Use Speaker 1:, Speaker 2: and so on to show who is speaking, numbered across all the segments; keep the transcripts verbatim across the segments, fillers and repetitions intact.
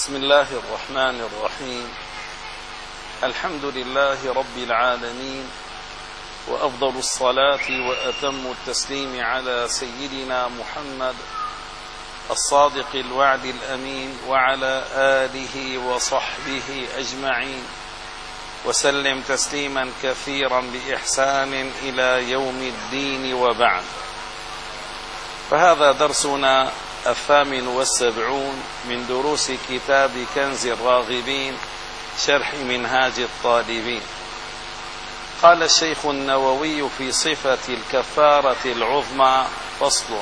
Speaker 1: بسم الله الرحمن الرحيم. الحمد لله رب العالمين، وأفضل الصلاة وأتم التسليم على سيدنا محمد الصادق الوعد الأمين وعلى آله وصحبه أجمعين، وسلم تسليما كثيرا بإحسان إلى يوم الدين، وبعد. فهذا درسنا الثامن والسبعون من دروس كتاب كنز الراغبين شرح منهاج الطالبين. قال الشيخ النووي في صفة الكفارة العظمى: فصل.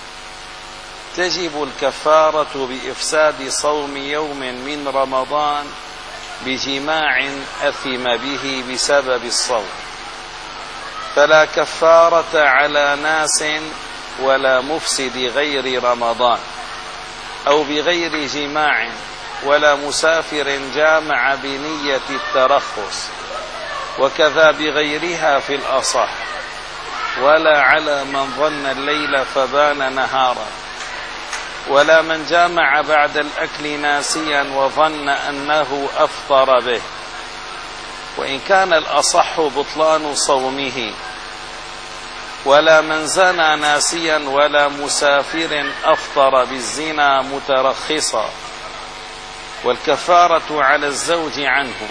Speaker 1: تجب الكفارة بإفساد صوم يوم من رمضان بجماع أثم به بسبب الصوم، فلا كفارة على ناس ولا مفسد غير رمضان، أو بغير جماع، ولا مسافر جامع بنية الترخص، وكذا بغيرها في الأصح، ولا على من ظن الليل فبان نهارا، ولا من جامع بعد الأكل ناسيا وظن أنه أفطر به، وإن كان الأصح بطلان صومه، ولا من زنى ناسيا، ولا مسافر أفطر بالزنا مترخصا، والكفارة على الزوج عنه،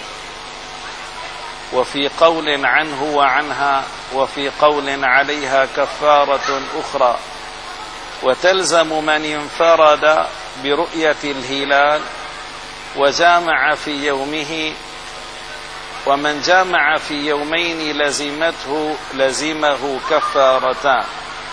Speaker 1: وفي قول عنه وعنها، وفي قول عليها كفارة أخرى، وتلزم من انفرد برؤية الهلال وجامع في يومه، ومن جامع في يومين لزمته لزمه كفارتان.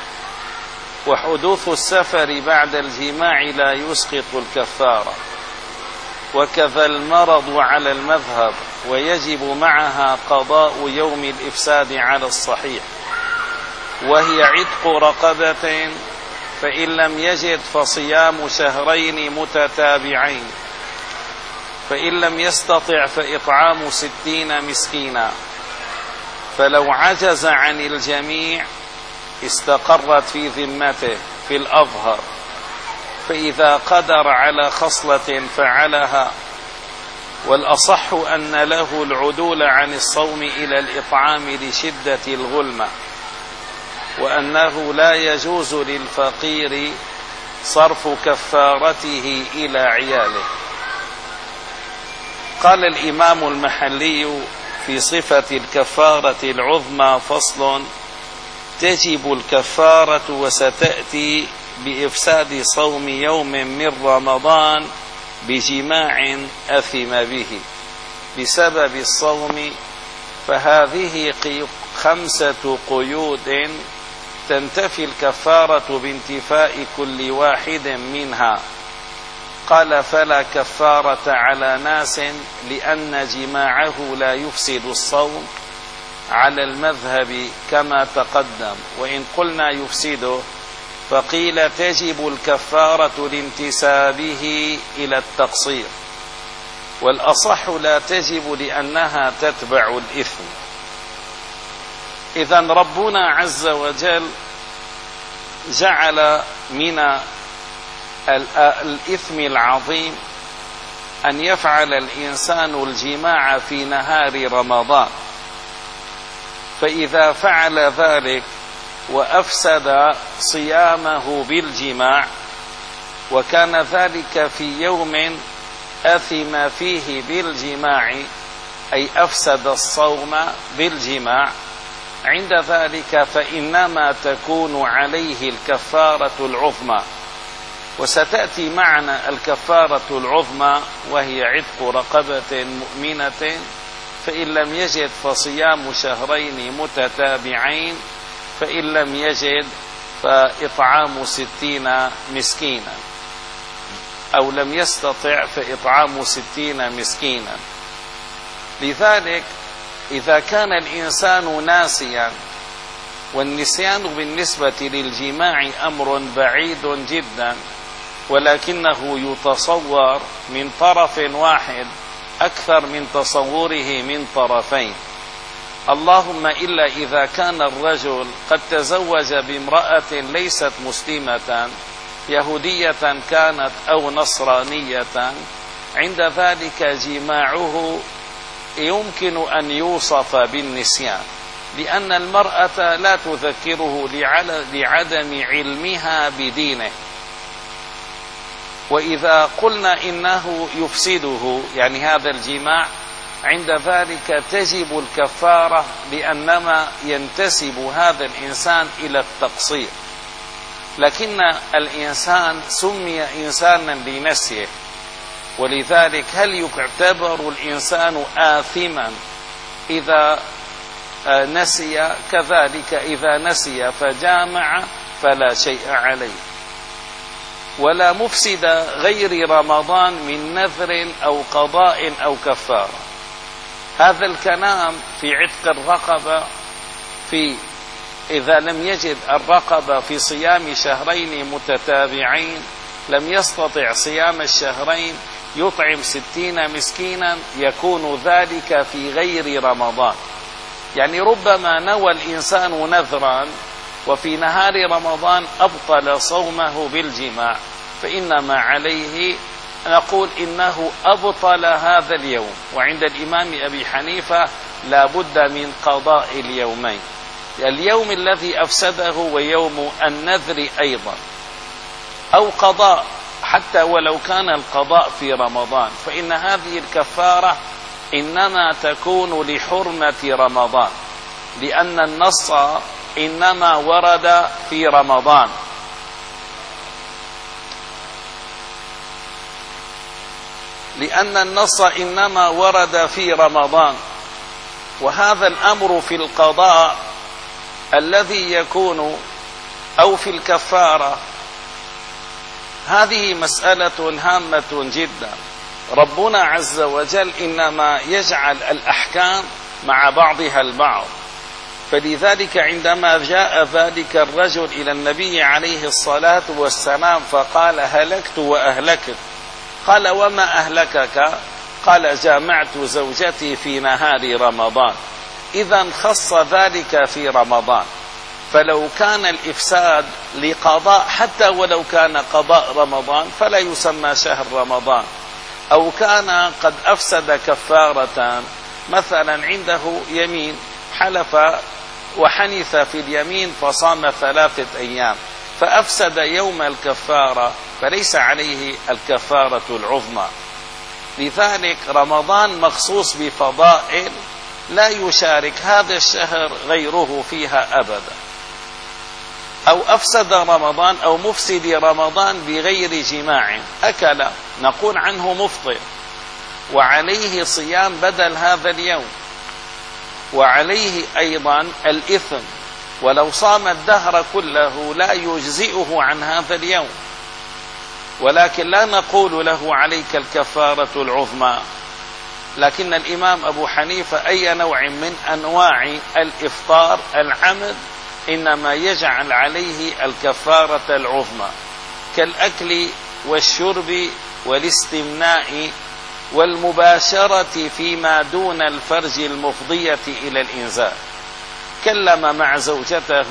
Speaker 1: وحدوث السفر بعد الجماع لا يسقط الكفارة، وكذا المرض على المذهب، ويجب معها قضاء يوم الإفساد على الصحيح، وهي عتق رقبة، فإن لم يجد فصيام شهرين متتابعين، فإن لم يستطع فإطعام ستين مسكينا، فلو عجز عن الجميع استقرت في ذمته في الأظهر، فإذا قدر على خصلة فعلها، والأصح أن له العدول عن الصوم إلى الإطعام لشدة الغلمة، وأنه لا يجوز للفقير صرف كفارته إلى عياله. قال الإمام المحلي في صفة الكفارة العظمى: فصل. تجب الكفارة وستأتي بإفساد صوم يوم من رمضان بجماع أثم به بسبب الصوم، فهذه خمسة قيود تنتفي الكفارة بانتفاء كل واحد منها. قال: فلا كفارة على ناس، لأن جماعه لا يفسد الصوم على المذهب كما تقدم، وإن قلنا يفسده فقيل تجب الكفارة لانتسابه إلى التقصير، والأصح لا تجب لأنها تتبع الإثم. إذن ربنا عز وجل جعل من الإثم العظيم أن يفعل الإنسان الجماع في نهار رمضان، فإذا فعل ذلك وأفسد صيامه بالجماع، وكان ذلك في يوم أثم فيه بالجماع، أي أفسد الصوم بالجماع، عند ذلك فإنما تكون عليه الكفارة العظمى. وستأتي معنا الكفارة العظمى، وهي عتق رقبة مؤمنة، فإن لم يجد فصيام شهرين متتابعين، فإن لم يجد فإطعام ستين مسكينا، أو لم يستطع فإطعام ستين مسكينا. لذلك إذا كان الإنسان ناسيا، والنسيان بالنسبة للجماع أمر بعيد جدا، ولكنه يتصور من طرف واحد أكثر من تصوره من طرفين، اللهم إلا إذا كان الرجل قد تزوج بامرأة ليست مسلمة، يهودية كانت أو نصرانية، عند ذلك جماعه يمكن أن يوصف بالنسيان، لأن المرأة لا تذكره لعدم علمها بدينه. وإذا قلنا إنه يفسده يعني هذا الجماع، عند ذلك تجب الكفارة، لأنما ينتسب هذا الإنسان إلى التقصير. لكن الإنسان سمي إنسانا لنسيه، ولذلك هل يعتبر الإنسان آثما إذا نسي؟ كذلك إذا نسي فجامع فلا شيء عليه. ولا مفسد غير رمضان من نذر أو قضاء أو كفارة. هذا الكلام في عتق الرقبة، في إذا لم يجد الرقبة في صيام شهرين متتابعين، لم يستطع صيام الشهرين، يطعم ستين مسكينا، يكون ذلك في غير رمضان. يعني ربما نوى الإنسان نذرا وفي نهار رمضان أبطل صومه بالجماع، فإنما عليه نقول إنه أبطل هذا اليوم. وعند الإمام أبي حنيفة لا بد من قضاء اليومين، اليوم الذي أفسده ويوم النذر أيضا، أو قضاء حتى ولو كان القضاء في رمضان، فإن هذه الكفارة إنما تكون لحرمة رمضان، لأن النص إنما ورد في رمضان. لأن النص إنما ورد في رمضان، وهذا الأمر في القضاء الذي يكون أو في الكفارة هذه مسألة هامة جدا. ربنا عز وجل إنما يجعل الأحكام مع بعضها البعض، فلذلك عندما جاء ذلك الرجل إلى النبي عليه الصلاة والسلام فقال هلكت وأهلكت، قال وما أهلكك؟ قال جامعت زوجتي في نهار رمضان. إذن خص ذلك في رمضان. فلو كان الإفساد لقضاء حتى ولو كان قضاء رمضان فلا يسمى شهر رمضان، أو كان قد أفسد كفارة، مثلا عنده يمين حلف وحنث في اليمين فصام ثلاثة أيام فأفسد يوم الكفارة، فليس عليه الكفارة العظمى. لذلك رمضان مخصوص بفضائل لا يشارك هذا الشهر غيره فيها أبدا. أو أفسد رمضان أو مفسد رمضان بغير جماع أكل، نقول عنه مفطر وعليه صيام بدل هذا اليوم، وعليه أيضا الإثم، ولو صام الدهر كله لا يجزئه عن هذا اليوم، ولكن لا نقول له عليك الكفارة العظمى. لكن الإمام أبو حنيفة أي نوع من أنواع الإفطار العمد إنما يجعل عليه الكفارة العظمى، كالأكل والشرب والاستمناء والمباشرة فيما دون الفرج المفضية إلى الإنزال. كلم مع زوجته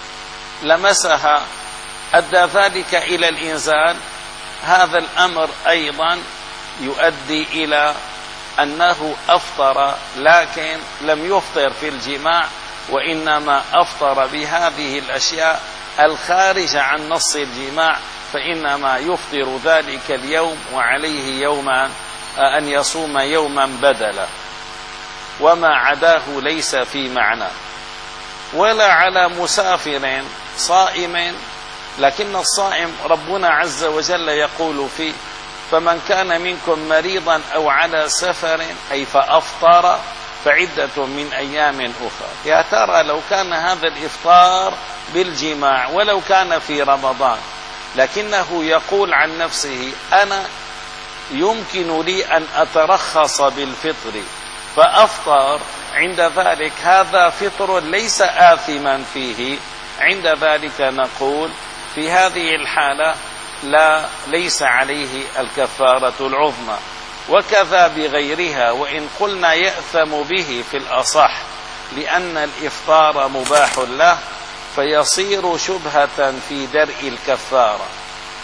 Speaker 1: لمسها أدى ذلك إلى الإنزال، هذا الأمر أيضا يؤدي إلى أنه أفطر، لكن لم يفطر في الجماع، وإنما أفطر بهذه الأشياء الخارجة عن نص الجماع، فإنما يفطر ذلك اليوم وعليه يوما أن يصوم يوما بدلا، وما عداه ليس في معنى. ولا على مسافر صائم، لكن الصائم ربنا عز وجل يقول فيه فمن كان منكم مريضا أو على سفر أي فأفطر فعدة من أيام أخرى. يا ترى لو كان هذا الإفطار بالجماع ولو كان في رمضان، لكنه يقول عن نفسه أنا يمكن لي أن أترخص بالفطر فأفطر، عند ذلك هذا فطر ليس آثما فيه، عند ذلك نقول في هذه الحالة لا ليس عليه الكفارة العظمى. وكذا بغيرها، وإن قلنا يأثم به في الأصح لأن الإفطار مباح له، فيصير شبهة في درء الكفارة.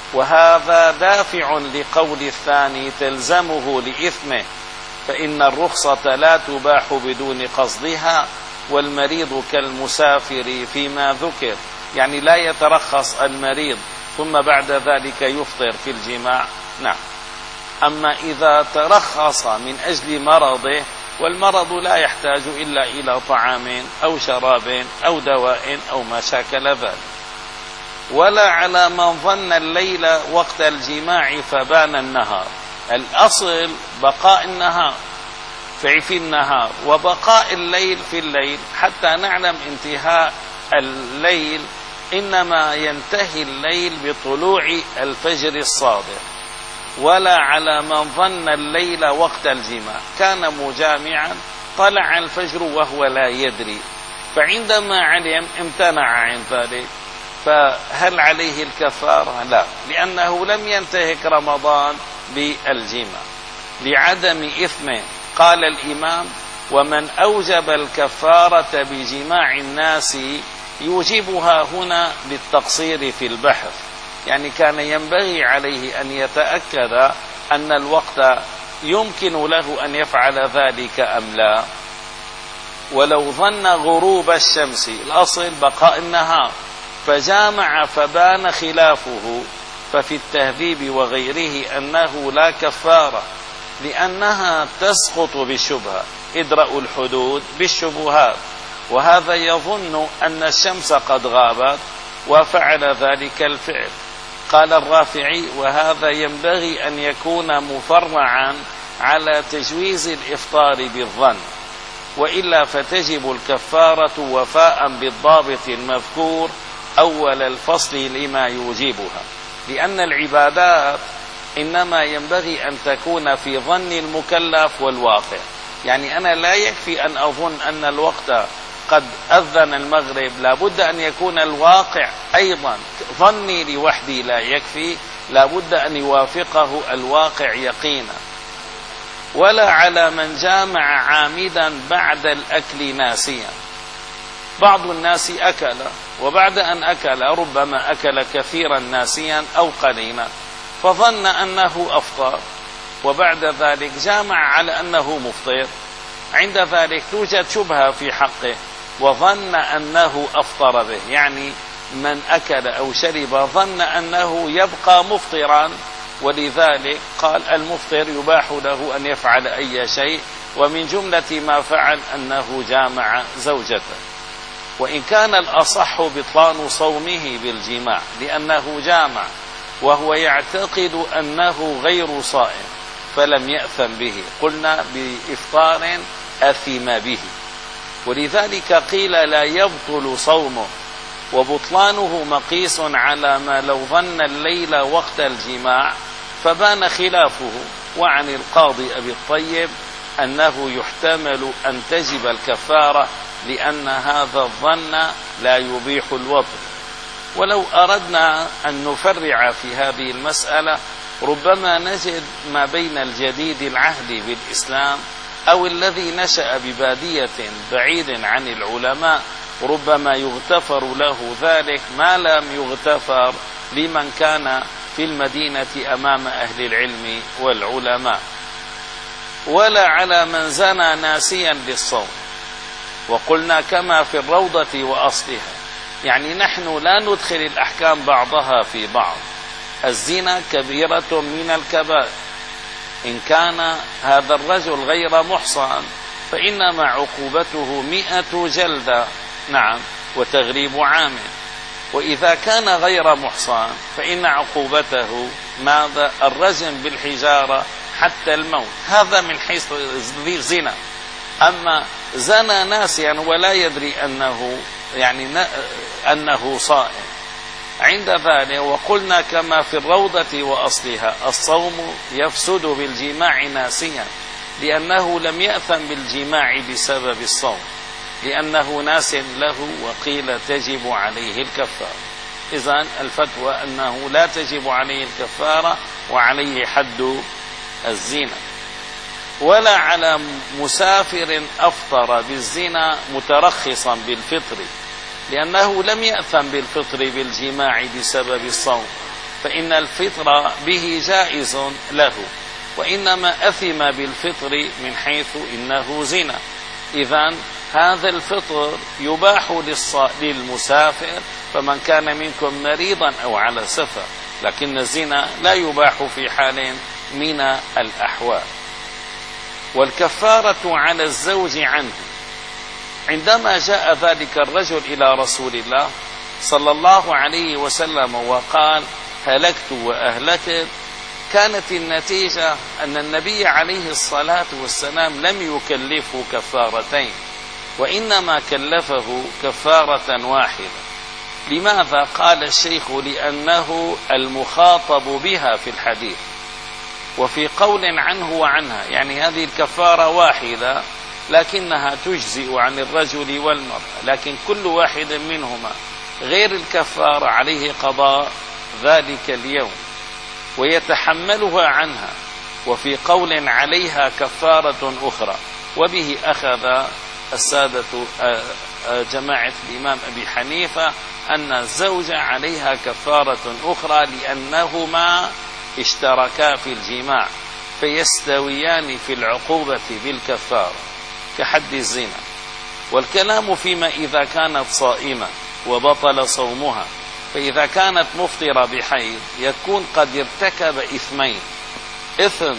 Speaker 1: وهذا دافع لقول الثاني تلزمه لإثمه، فإن الرخصة لا تباح بدون قصدها، والمريض كالمسافر فيما ذكر، يعني لا يترخص المريض ثم بعد ذلك يفطر في الجماع. نعم. أما إذا ترخص من أجل مرضه، والمرض لا يحتاج إلا إلى طعام أو شراب أو دواء أو ما شاكل ذلك. ولا على من ظن الليل وقت الجماع فبان النهار، الأصل بقاء النهار في النهار وبقاء الليل في الليل، حتى نعلم انتهاء الليل إنما ينتهي الليل بطلوع الفجر الصادق. ولا على من ظن الليل وقت الجماع، كان مجامعا طلع الفجر وهو لا يدري، فعندما علم امتنع عن ذلك، فهل عليه الكفارة؟ لا، لأنه لم ينتهك رمضان بالجماع لعدم إثمه. قال الإمام: ومن أوجب الكفارة بجماع الناس يوجبها هنا للتقصير في البحث، يعني كان ينبغي عليه أن يتأكد أن الوقت يمكن له أن يفعل ذلك أم لا. ولو ظن غروب الشمس، الأصل بقاء النهار، فجامع فبان خلافه، ففي التهذيب وغيره أنه لا كفارة، لأنها تسقط بالشبهة، ادرأوا الحدود بالشبهات، وهذا يظن أن الشمس قد غابت وفعل ذلك الفعل. قال الرافعي: وهذا ينبغي أن يكون مفرعا على تجويز الإفطار بالظن، وإلا فتجب الكفارة وفاء بالضابط المذكور أول الفصل لما يوجبها، لأن العبادات إنما ينبغي أن تكون في ظن المكلف والواقع. يعني أنا لا يكفي أن أظن أن الوقت قد أذن المغرب، لا بد أن يكون الواقع أيضا، ظني لوحدي لا يكفي، لا بد أن يوافقه الواقع يقينا. ولا على من جامع عامدا بعد الأكل ناسيا، بعض الناس أكل وبعد أن أكل ربما أكل كثيرا ناسيا أو قليلا، فظن أنه أفطر وبعد ذلك جامع على أنه مفطر، عند ذلك توجد شبهة في حقه وظن أنه أفطر به، يعني من أكل أو شرب ظن أنه يبقى مفطرا، ولذلك قال المفطر يباح له أن يفعل أي شيء، ومن جملة ما فعل أنه جامع زوجته. وإن كان الأصح بطلان صومه بالجماع لأنه جامع وهو يعتقد أنه غير صائم فلم يأثم به، قلنا بإفطار أثم به، ولذلك قيل لا يبطل صومه، وبطلانه مقيس على ما لو ظن الليل وقت الجماع فبان خلافه. وعن القاضي أبي الطيب أنه يحتمل أن تجب الكفارة لأن هذا الظن لا يبيح الوطن. ولو أردنا أن نفرع في هذه المسألة ربما نجد ما بين الجديد العهد بالإسلام أو الذي نشأ ببادية بعيد عن العلماء ربما يغتفر له ذلك ما لم يغتفر لمن كان في المدينة أمام أهل العلم والعلماء. ولا على من زنى ناسيا للصوم، وقلنا كما في الروضة وأصلها، يعني نحن لا ندخل الأحكام بعضها في بعض. الزنا كبيرة من الكبائر، إن كان هذا الرجل غير محصن فإنما عقوبته مئة جلدة، نعم، وتغريب عام. وإذا كان غير محصن فإن عقوبته ماذا؟ الرجم بالحجارة حتى الموت، هذا من حيث الزنا. أما زنى ناسيا ولا يدري أنه يعني أنه صائم، عند ذلك وقلنا كما في الروضة وأصلها الصوم يفسد بالجماع ناسيا لأنه لم يأثم بالجماع بسبب الصوم، لأنه ناس له، وقيل تجب عليه الكفارة. إذن الفتوى أنه لا تجب عليه الكفارة وعليه حد الزنا. ولا على مسافر أفطر بالزنا مترخصا بالفطر لأنه لم يأثم بالفطر بالجماع بسبب الصوم، فإن الفطر به جائز له، وإنما أثم بالفطر من حيث إنه زنا. إذن هذا الفطر يباح للمسافر، فمن كان منكم مريضا أو على سفر، لكن الزنا لا يباح في حال من الأحوال. والكفارة على الزوج عنه. عندما جاء ذلك الرجل إلى رسول الله صلى الله عليه وسلم وقال هلكت وأهلكت، كانت النتيجة أن النبي عليه الصلاة والسلام لم يكلفه كفارتين، وإنما كلفه كفارة واحدة. لماذا؟ قال الشيخ لأنه المخاطب بها في الحديث، وفي قول عنه وعنها، يعني هذه الكفارة واحدة لكنها تجزئ عن الرجل والمرأة، لكن كل واحد منهما غير الكفارة عليه قضاء ذلك اليوم ويتحملها عنها. وفي قول عليها كفارة أخرى، وبه أخذ السادة جماعة الإمام أبي حنيفة أن الزوجة عليها كفارة أخرى لأنهما اشتركا في الجماع فيستويان في العقوبة بالكفارة كحد الزنا. والكلام فيما إذا كانت صائمة وبطل صومها، فإذا كانت مفطرة بحيض يكون قد ارتكب إثمين: إثم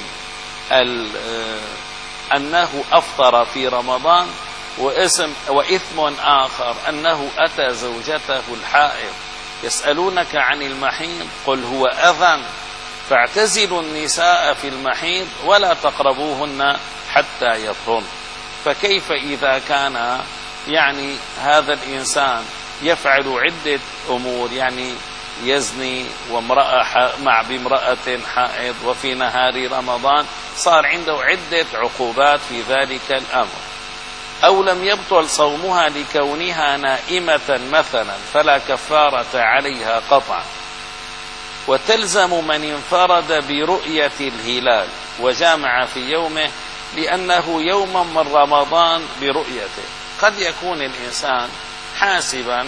Speaker 1: أنه أفطر في رمضان، وإثم وإثم آخر أنه أتى زوجته الحائض. يسألونك عن المحيض قل هو أذى فاعتزلوا النساء في المحيض ولا تقربوهن حتى يطهرن. فكيف إذا كان يعني هذا الإنسان يفعل عدة أمور، يعني يزني وامرأة مع بامرأة حائض وفي نهار رمضان، صار عنده عدة عقوبات في ذلك الأمر. أو لم يبطل صومها لكونها نائمة مثلا فلا كفارة عليها قطعا. وتلزم من انفرد برؤية الهلال وجامع في يومه لأنه يوما من رمضان برؤيته. قد يكون الإنسان حاسبا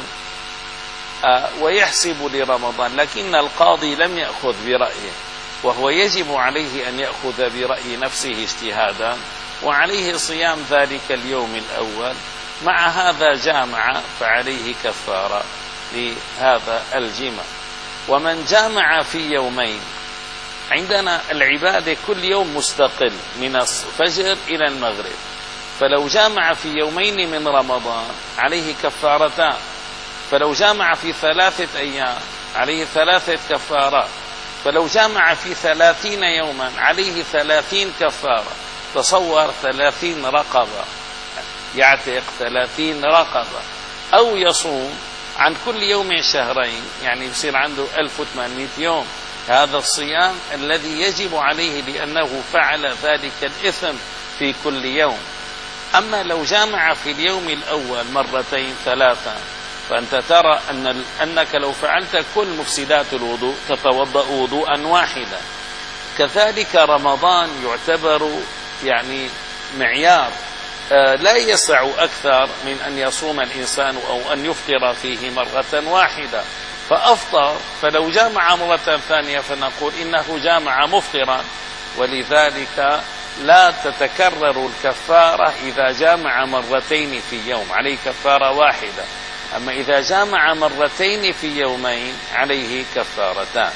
Speaker 1: ويحسب لرمضان، لكن القاضي لم يأخذ برأيه، وهو يجب عليه أن يأخذ برأي نفسه اجتهادا، وعليه صيام ذلك اليوم الأول. مع هذا جامع فعليه كفارة لهذا الجمع. ومن جامع في يومين، عندنا العبادة كل يوم مستقل من الفجر إلى المغرب، فلو جامع في يومين من رمضان عليه كفارتان، فلو جامع في ثلاثة أيام عليه ثلاثة كفارات، فلو جامع في ثلاثين يوما عليه ثلاثين كفارة. تصور ثلاثين رقبة، يعتق ثلاثين رقبة، أو يصوم عن كل يوم شهرين، يعني يصير عنده ألف وثمانمائة يوم. هذا الصيام الذي يجب عليه لأنه فعل ذلك الإثم في كل يوم. أما لو جامع في اليوم الأول مرتين ثلاثة، فأنت ترى أن أنك لو فعلت كل مفسدات الوضوء تتوضأ وضوءا واحدا. كذلك رمضان يعتبر يعني معيار لا يسع أكثر من أن يصوم الإنسان أو أن يفطر فيه مرة واحدة، فأفطر، فلو جامع مرة ثانية فنقول إنه جامع مفطرا. ولذلك لا تتكرر الكفارة إذا جامع مرتين في يوم، عليه كفارة واحدة. أما إذا جامع مرتين في يومين عليه كفارتان.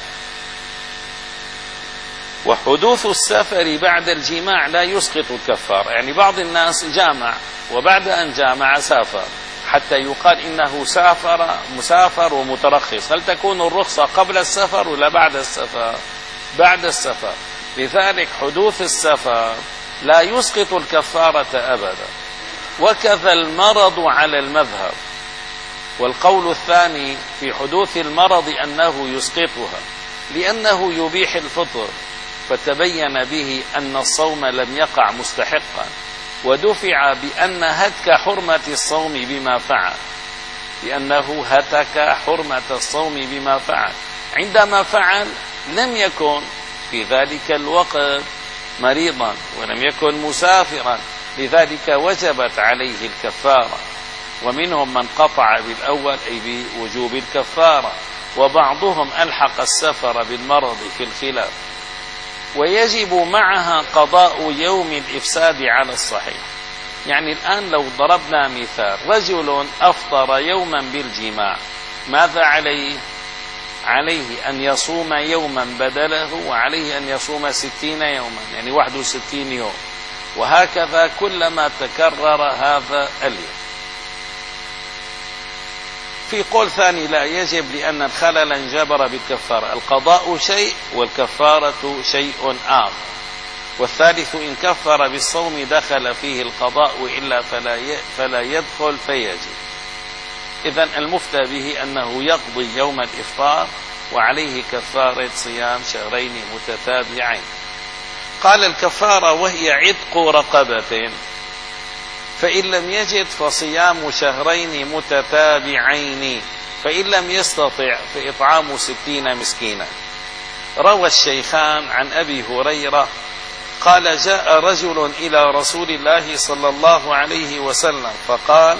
Speaker 1: وحدوث السفر بعد الجماع لا يسقط الكفارة، يعني بعض الناس جامع وبعد أن جامع سافر حتى يقال إنه سافر مسافر ومترخص. هل تكون الرخصة قبل السفر ولا بعد السفر؟ بعد السفر. لذلك حدوث السفر لا يسقط الكفارة أبدا. وكذا المرض على المذهب. والقول الثاني في حدوث المرض أنه يسقطها لأنه يبيح الفطر، فتبين به أن الصوم لم يقع مستحقا، ودفع بأن هتك حرمة الصوم بما فعل، لأنه هتك حرمة الصوم بما فعل. عندما فعل لم يكن في ذلك الوقت مريضا ولم يكن مسافرا، لذلك وجبت عليه الكفارة. ومنهم من قطع بالأول أي بوجوب الكفارة، وبعضهم ألحق السفر بالمرض في الخلاف، ويجب معها قضاء يوم الإفساد على الصحيح. يعني الآن لو ضربنا مثال، رجل أفطر يوما بالجماع، ماذا عليه؟ عليه أن يصوم يوما بدله، وعليه أن يصوم ستين يوما، يعني واحد وستين يوم، وهكذا كلما تكرر هذا اليوم. في قول ثاني لا يجب، لأن الخلل انجبر بالكفارة. القضاء شيء والكفارة شيء آخر. والثالث إن كفر بالصوم دخل فيه القضاء، وإلا فلا فلا يدخل فيجب. إذن المفتى به أنه يقضي يوم الإفطار وعليه كفارة صيام شهرين متتابعين. قال الكفارة وهي عتق رقبة، فإن لم يجد فصيام شهرين متتابعين، فإن لم يستطع فإطعام ستين مسكينا. روى الشيخان عن أبي هريرة قال جاء رجل إلى رسول الله صلى الله عليه وسلم فقال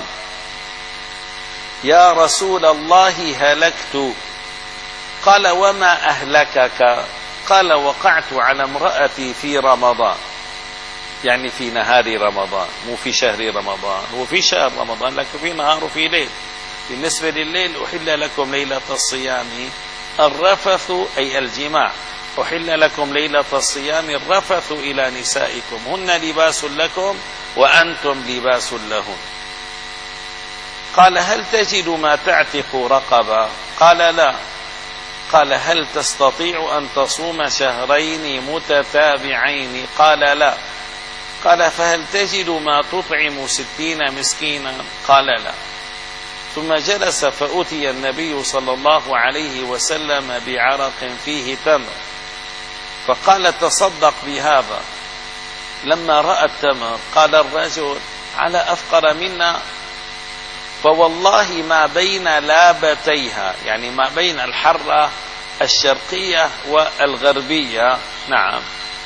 Speaker 1: يا رسول الله هلكت. قال وما أهلكك؟ قال وقعت على امرأتي في رمضان، يعني في نهار رمضان، مو في شهر رمضان. هو في شهر رمضان لكن في نهار وفي ليل. بالنسبة لليل أحل لكم ليلة الصيام الرفث أي الجماع، أحل لكم ليلة الصيام الرفث إلى نسائكم هن لباس لكم وأنتم لباس لهم. قال هل تجد ما تعتق رقبة؟ قال لا. قال هل تستطيع أن تصوم شهرين متتابعين؟ قال لا. قال فهل تجد ما تطعم ستين مسكينا؟ قال لا. ثم جلس فأتي النبي صلى الله عليه وسلم بعرق فيه تمر فقال تصدق بهذا. لما رأى التمر قال الرجل على أفقر منا، فوالله ما بين لابتيها، يعني ما بين الحرة الشرقية والغربية، نعم،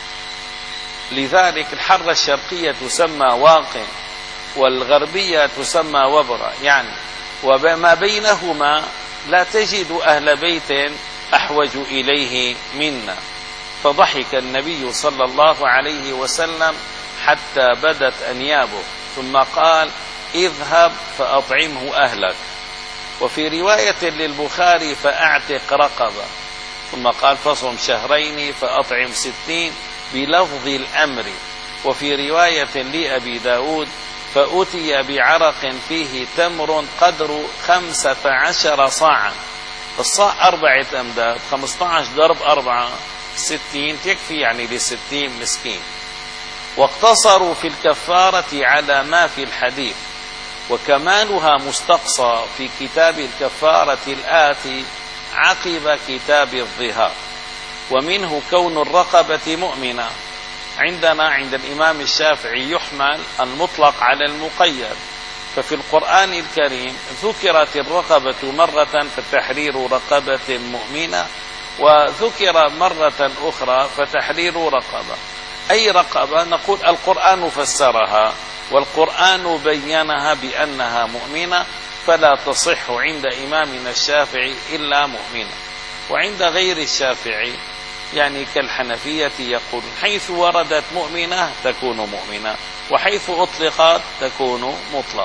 Speaker 1: لذلك الحرة الشرقية تسمى واقع والغربية تسمى وبرة، يعني وما بينهما لا تجد أهل بيت أحوج إليه منا. فضحك النبي صلى الله عليه وسلم حتى بدت أنيابه، ثم قال اذهب فأطعمه أهلك. وفي رواية للبخاري فأعتق رقبة، ثم قال فصم شهرين فأطعم ستين بلفظ الأمر. وفي رواية لأبي داود فأتي بعرق فيه تمر قدر خمسة عشر صاعا. الصاع أربعة أمداد، خمسة عشر ضرب أربعة ستين تكفي يعني لستين مسكين. واقتصروا في الكفارة على ما في الحديث، وكمالها مستقصى في كتاب الكفارة الآتي عقب كتاب الظهار. ومنه كون الرقبة مؤمنة. عندنا عند الإمام الشافعي يحمل المطلق على المقيد، ففي القرآن الكريم ذكرت الرقبة مرة فتحرير رقبة مؤمنة، وذكر مرة أخرى فتحرير رقبة. أي رقبة؟ نقول القرآن فسرها والقرآن بينها بأنها مؤمنة، فلا تصح عند إمامنا الشافعي إلا مؤمنة. وعند غير الشافعي يعني كالحنفية يقول حيث وردت مؤمنة تكون مؤمنة، وحيث أطلقت تكون مطلقة.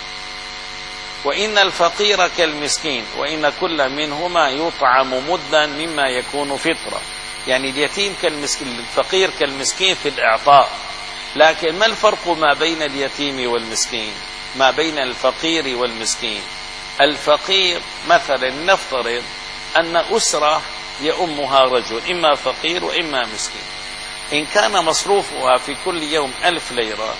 Speaker 1: وإن الفقير كالمسكين، وإن كل منهما يطعم مدا مما يكون فطرة. يعني اليتيم كالمسكين، الفقير كالمسكين في الإعطاء. لكن ما الفرق ما بين اليتيم والمسكين؟ ما بين الفقير والمسكين، الفقير مثلا نفترض أن أسرة يأمها رجل إما فقير وإما مسكين، إن كان مصروفها في كل يوم ألف ليرة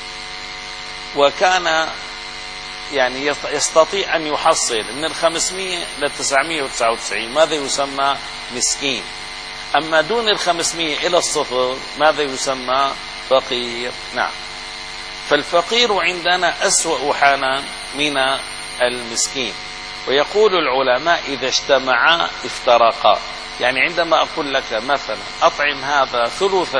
Speaker 1: وكان يعني يستطيع أن يحصل من الخمسمائة لتسعمائة وتسعة وتسعين، ماذا يسمى؟ مسكين. أما دون الخمسمائة إلى الصفر ماذا يسمى؟ فقير. نعم. فالفقير عندنا أسوأ حالا من المسكين. ويقول العلماء إذا اجتمعا افترقا، يعني عندما أقول لك مثلا أطعم هذا ثلثا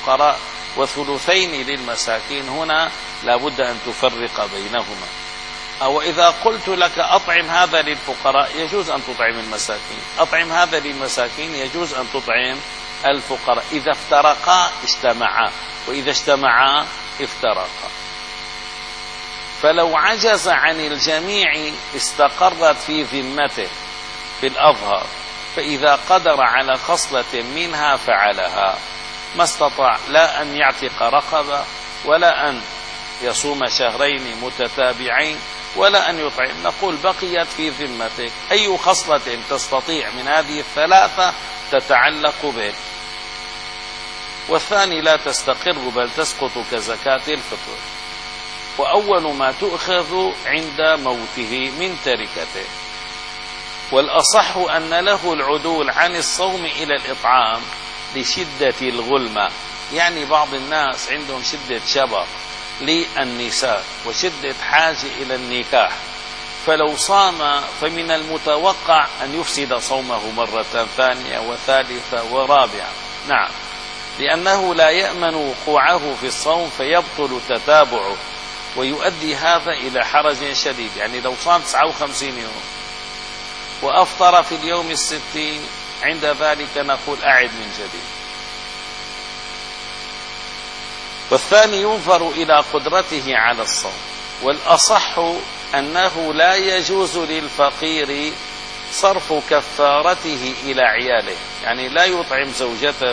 Speaker 1: للفقراء وثلثين للمساكين، هنا لابد أن تفرق بينهما. أو إذا قلت لك أطعم هذا للفقراء يجوز أن تطعم المساكين، أطعم هذا للمساكين يجوز أن تطعم الفقراء، إذا افترقا اجتمعا، وإذا اجتمعا افترقا. فلو عجز عن الجميع استقرت في ذمته في الأظهر، فإذا قدر على خصلة منها فعلها، ما استطاع لا أن يعتق رقبة ولا أن يصوم شهرين متتابعين ولا أن يطعم، نقول بقيت في ذمتك، أي خصلة تستطيع من هذه الثلاثة تتعلق به. والثاني لا تستقر بل تسقط كزكاة الفطر، وأول ما تؤخذ عند موته من تركته. والأصح أن له العدول عن الصوم إلى الإطعام لشدة الغلمة، يعني بعض الناس عندهم شدة شبق للنساء وشدة حاجة إلى النكاح، فلو صام فمن المتوقع أن يفسد صومه مرة ثانية وثالثة ورابعة. نعم، لأنه لا يأمن وقوعه في الصوم فيبطل تتابعه، ويؤدي هذا إلى حرج شديد. يعني لو صام تسعة وخمسين يوم وأفطر في اليوم الستين، عند ذلك نقول أعد من جديد. والثاني ينظر إلى قدرته على الصوم، والأصح أنه لا يجوز للفقير صرف كفارته إلى عياله، يعني لا يطعم زوجته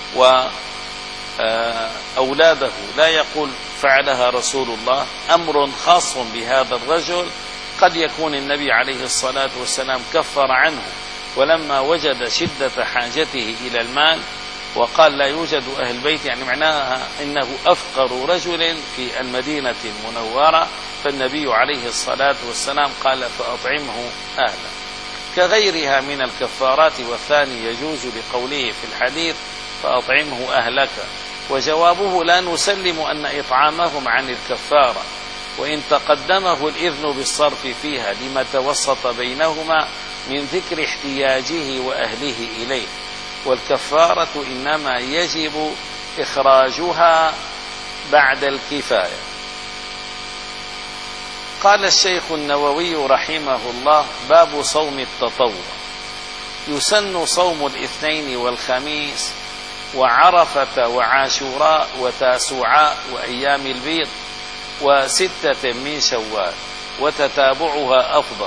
Speaker 1: وأولاده، لا يقول فعلها رسول الله، أمر خاص بهذا الرجل، قد يكون النبي عليه الصلاة والسلام كفر عنه ولما وجد شدة حاجته إلى المال وقال لا يوجد أهل بيت، يعني معناها إنه أفقر رجل في المدينة المنورة، فالنبي عليه الصلاة والسلام قال فأطعمه أهلا، كغيرها من الكفارات. والثاني يجوز لقوله في الحديث فأطعمه أهلك، وجوابه لا نسلم أن إطعامهم عن الكفارة، وإن تقدمه الإذن بالصرف فيها لما توسط بينهما من ذكر احتياجه وأهله إليه، والكفارة إنما يجب إخراجها بعد الكفاية. قال الشيخ النووي رحمه الله: باب صوم التطوع. يسن صوم الاثنين والخميس وعرفة وعاشوراء وتاسوعاء وأيام البيض وستة من شوال، وتتابعها أفضل.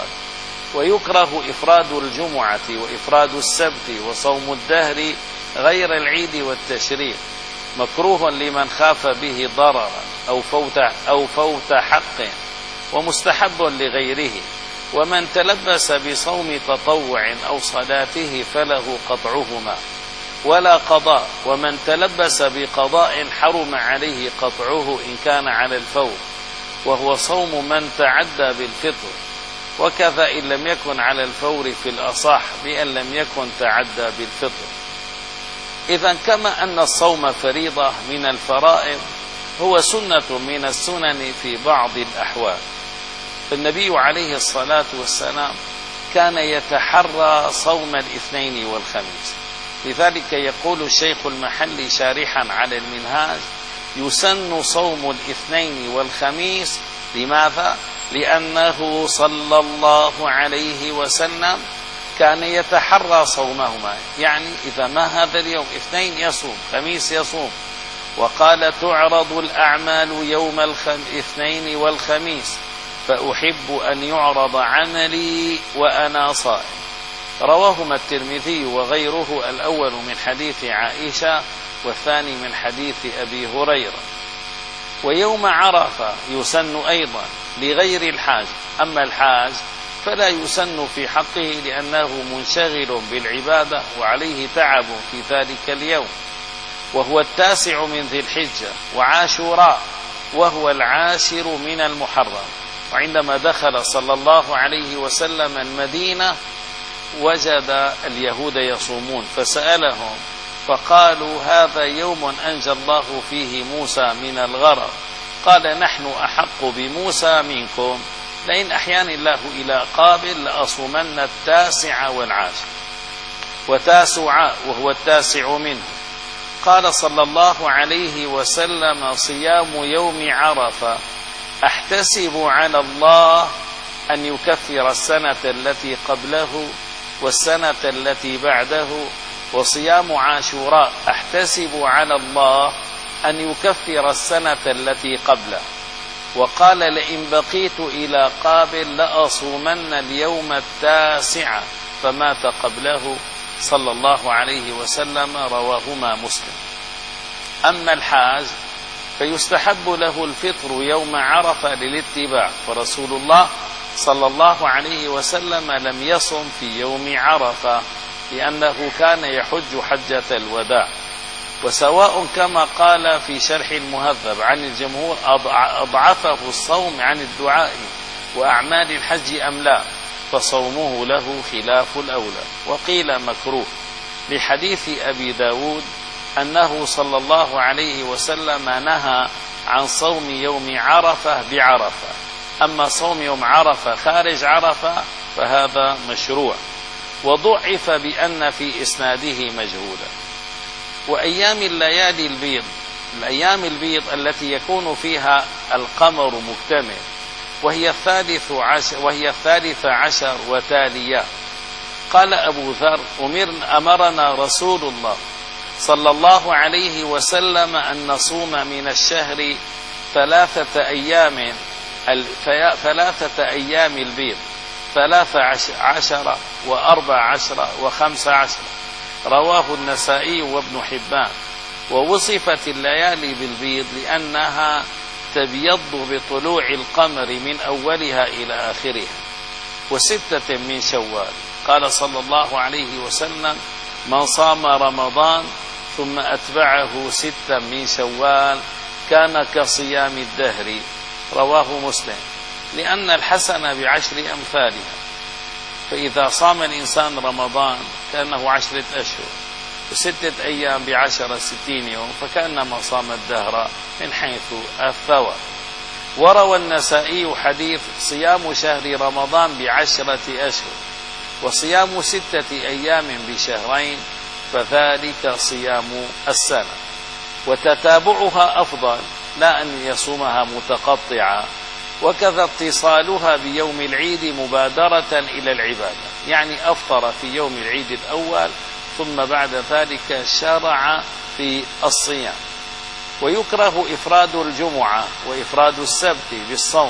Speaker 1: ويكره إفراد الجمعة وإفراد السبت وصوم الدهر غير العيد والتشريق، مكروه لمن خاف به ضررا أو فوت, أو فوت حق، ومستحب لغيره. ومن تلبس بصوم تطوع أو صلاته فله قطعهما ولا قضاء، ومن تلبس بقضاء حرم عليه قطعه إن كان على الفور، وهو صوم من تعدى بالفطر، وكذا إن لم يكن على الفور في الأصح بأن لم يكن تعدى بالفطر. إذن كما أن الصوم فريضة من الفرائض، هو سنة من السنن في بعض الأحوال. فالنبي عليه الصلاة والسلام كان يتحرى صوم الاثنين والخميس، لذلك يقول الشيخ المحلي شارحا على المنهاج: يسن صوم الاثنين والخميس. لماذا؟ لأنه صلى الله عليه وسلم كان يتحرى صومهما، يعني إذا ما هذا اليوم اثنين يصوم، خميس يصوم، وقال: تعرض الأعمال يوم الاثنين والخميس فأحب أن يعرض عملي وأنا صائم. رواهما الترمذي وغيره، الأول من حديث عائشة والثاني من حديث أبي هريرة. ويوم عرفة يسن أيضا لغير الحاج، أما الحاج فلا يسن في حقه لأنه منشغل بالعبادة وعليه تعب في ذلك اليوم. وهو التاسع من ذي الحجة. وعاشوراء وهو العاشر من المحرم. وعندما دخل صلى الله عليه وسلم المدينة وجد اليهود يصومون فسألهم فقالوا: هذا يوم أنجى الله فيه موسى من الغرق. قال: نحن أحق بموسى منكم، لئن أحياني الله إلى قابل لأصومن التاسع والعاشر. وتاسعاء وهو التاسع منه. قال صلى الله عليه وسلم: صيام يوم عرفة أحتسب على الله أن يكفر السنة التي قبله والسنة التي بعده، وصيام عاشوراء أحتسب على الله أن يكفر السنة التي قبله. وقال لئن بقيت إلى قابل لأصومن اليوم التاسع، فمات قبله صلى الله عليه وسلم، رواهما مسلم. أما الحاج فيستحب له الفطر يوم عرفة للاتباع، فرسول الله صلى الله عليه وسلم لم يصم في يوم عرفة لأنه كان يحج حجة الوداع. وسواء كما قال في شرح المهذب عن الجمهور أضعفه الصوم عن الدعاء وأعمال الحج أم لا، فصومه له خلاف الأولى. وقيل مكروه لحديث أبي داود أنه صلى الله عليه وسلم نهى عن صوم يوم عرفة بعرفة، أما صوم يوم عرفة خارج عرفة فهذا مشروع. وضعف بأن في إسناده مجهولا. وأيام الليالي البيض، الأيام البيض التي يكون فيها القمر مكتمل، وهي الثالث عشر, وهي الثالث عشر وتالية. قال أبو ذر أمر أمرنا رسول الله صلى الله عليه وسلم أن نصوم من الشهر ثلاثة أيام ثلاثة أيام البيض، ثلاث عشر وأربع عشر وخمس عشر، رواه النسائي وابن حبان. ووصفت الليالي بالبيض لأنها تبيض بطلوع القمر من أولها إلى آخرها. وستة من شوال، قال صلى الله عليه وسلم من صام رمضان ثم أتبعه ستا من شوال كان كصيام الدهر، رواه مسلم. لأن الحسنة بعشر أمثالها، فإذا صام الإنسان رمضان كأنه عشرة أشهر، وستة أيام بعشرة ستين يوم، فكأنما صام الدهر من حيث الثواب. وروى النسائي حديث صيام شهر رمضان بعشرة أشهر، وصيام ستة أيام بشهرين، فذلك صيام السنة. وتتابعها أفضل، لا أن يصومها متقطعة. وكذا اتصالها بيوم العيد مبادرة إلى العبادة، يعني أفطر في يوم العيد الأول ثم بعد ذلك شرع في الصيام. ويكره إفراد الجمعة وإفراد السبت بالصوم،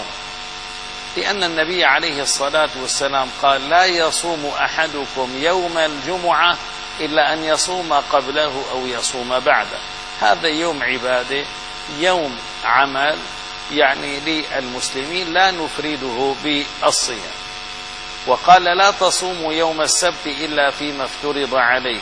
Speaker 1: لأن النبي عليه الصلاة والسلام قال لا يصوم أحدكم يوم الجمعة إلا أن يصوم قبله أو يصوم بعده. هذا يوم عبادة، يوم عمل، يعني للمسلمين لا نفرده بالصيام. وقال لا تصوموا يوم السبت إلا فيما افترض عليكم،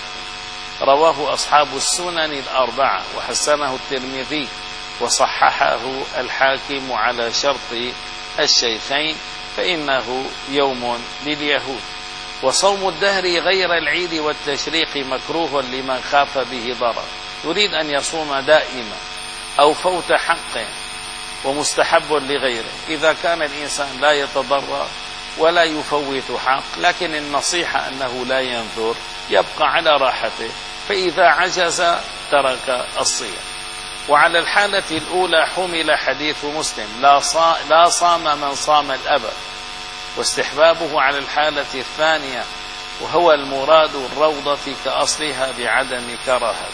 Speaker 1: رواه أصحاب السنن الأربعة، وحسنه الترمذي وصححه الحاكم على شرط الشيخين، فإنه يوم لليهود. وصوم الدهر غير العيد والتشريق مكروه لمن خاف به ضرر، يريد أن يصوم دائما أو فوت حقه، ومستحب لغيره إذا كان الإنسان لا يتضرر ولا يفوت حق، لكن النصيحة أنه لا ينذر، يبقى على راحته، فإذا عجز ترك الصيام. وعلى الحالة الأولى حمل حديث مسلم لا صام من صام الأبد، واستحبابه على الحالة الثانية، وهو المراد الروضة كأصلها بعدم كراهة.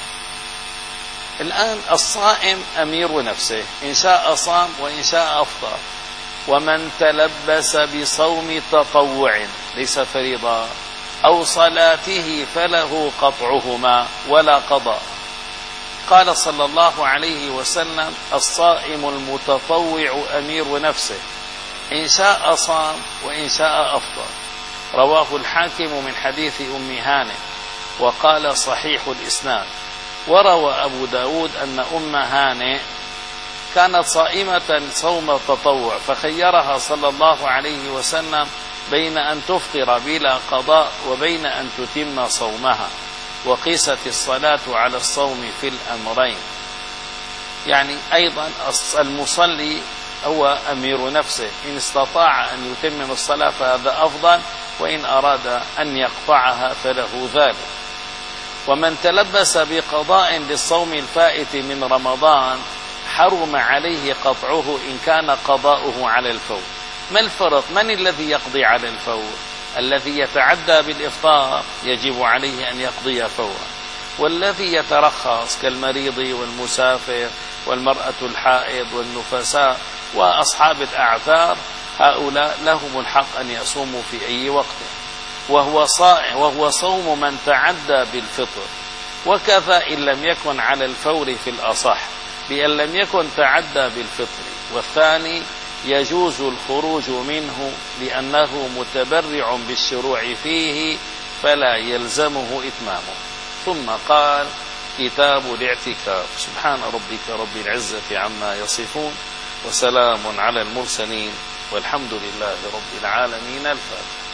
Speaker 1: الآن الصائم أمير نفسه، إن شاء صام وإن شاء أفطر. ومن تلبس بصوم تطوع ليس فريضة أو صلاته فله قطعهما ولا قضاء. قال صلى الله عليه وسلم الصائم المتطوع أمير نفسه، إن شاء صام وإن شاء أفطر، رواه الحاكم من حديث أم هانئ وقال صحيح الإسناد. وروى أبو داود أن أم هانئ كانت صائمة صوم تطوع، فخيرها صلى الله عليه وسلم بين أن تفطر بلا قضاء وبين أن تتم صومها، وقيست الصلاة على الصوم في الأمرين. يعني أيضا المصلي هو أمير نفسه، إن استطاع أن يتمم الصلاة فهذا أفضل، وإن أراد أن يقطعها فله ذلك. ومن تلبس بقضاء للصوم الفائت من رمضان حرم عليه قطعه إن كان قضاؤه على الفور، ما الفرق؟ من الذي يقضي على الفور؟ الذي يتعدى بالإفطار يجب عليه أن يقضي فورا، والذي يترخص كالمريض والمسافر والمرأة الحائض والنفساء وأصحاب الأعذار هؤلاء لهم الحق أن يصوموا في أي وقت، وهو صائم وهو صوم من تعدى بالفطر. وكذا إن لم يكن على الفور في الأصح، بأن لم يكن تعدى بالفطر. والثاني يجوز الخروج منه لأنه متبرع بالشروع فيه فلا يلزمه إتمامه. ثم قال: كتاب الاعتكاف. سبحان ربك رب العزة عما يصفون، وسلام على المرسلين، والحمد لله رب العالمين. الفاتحة.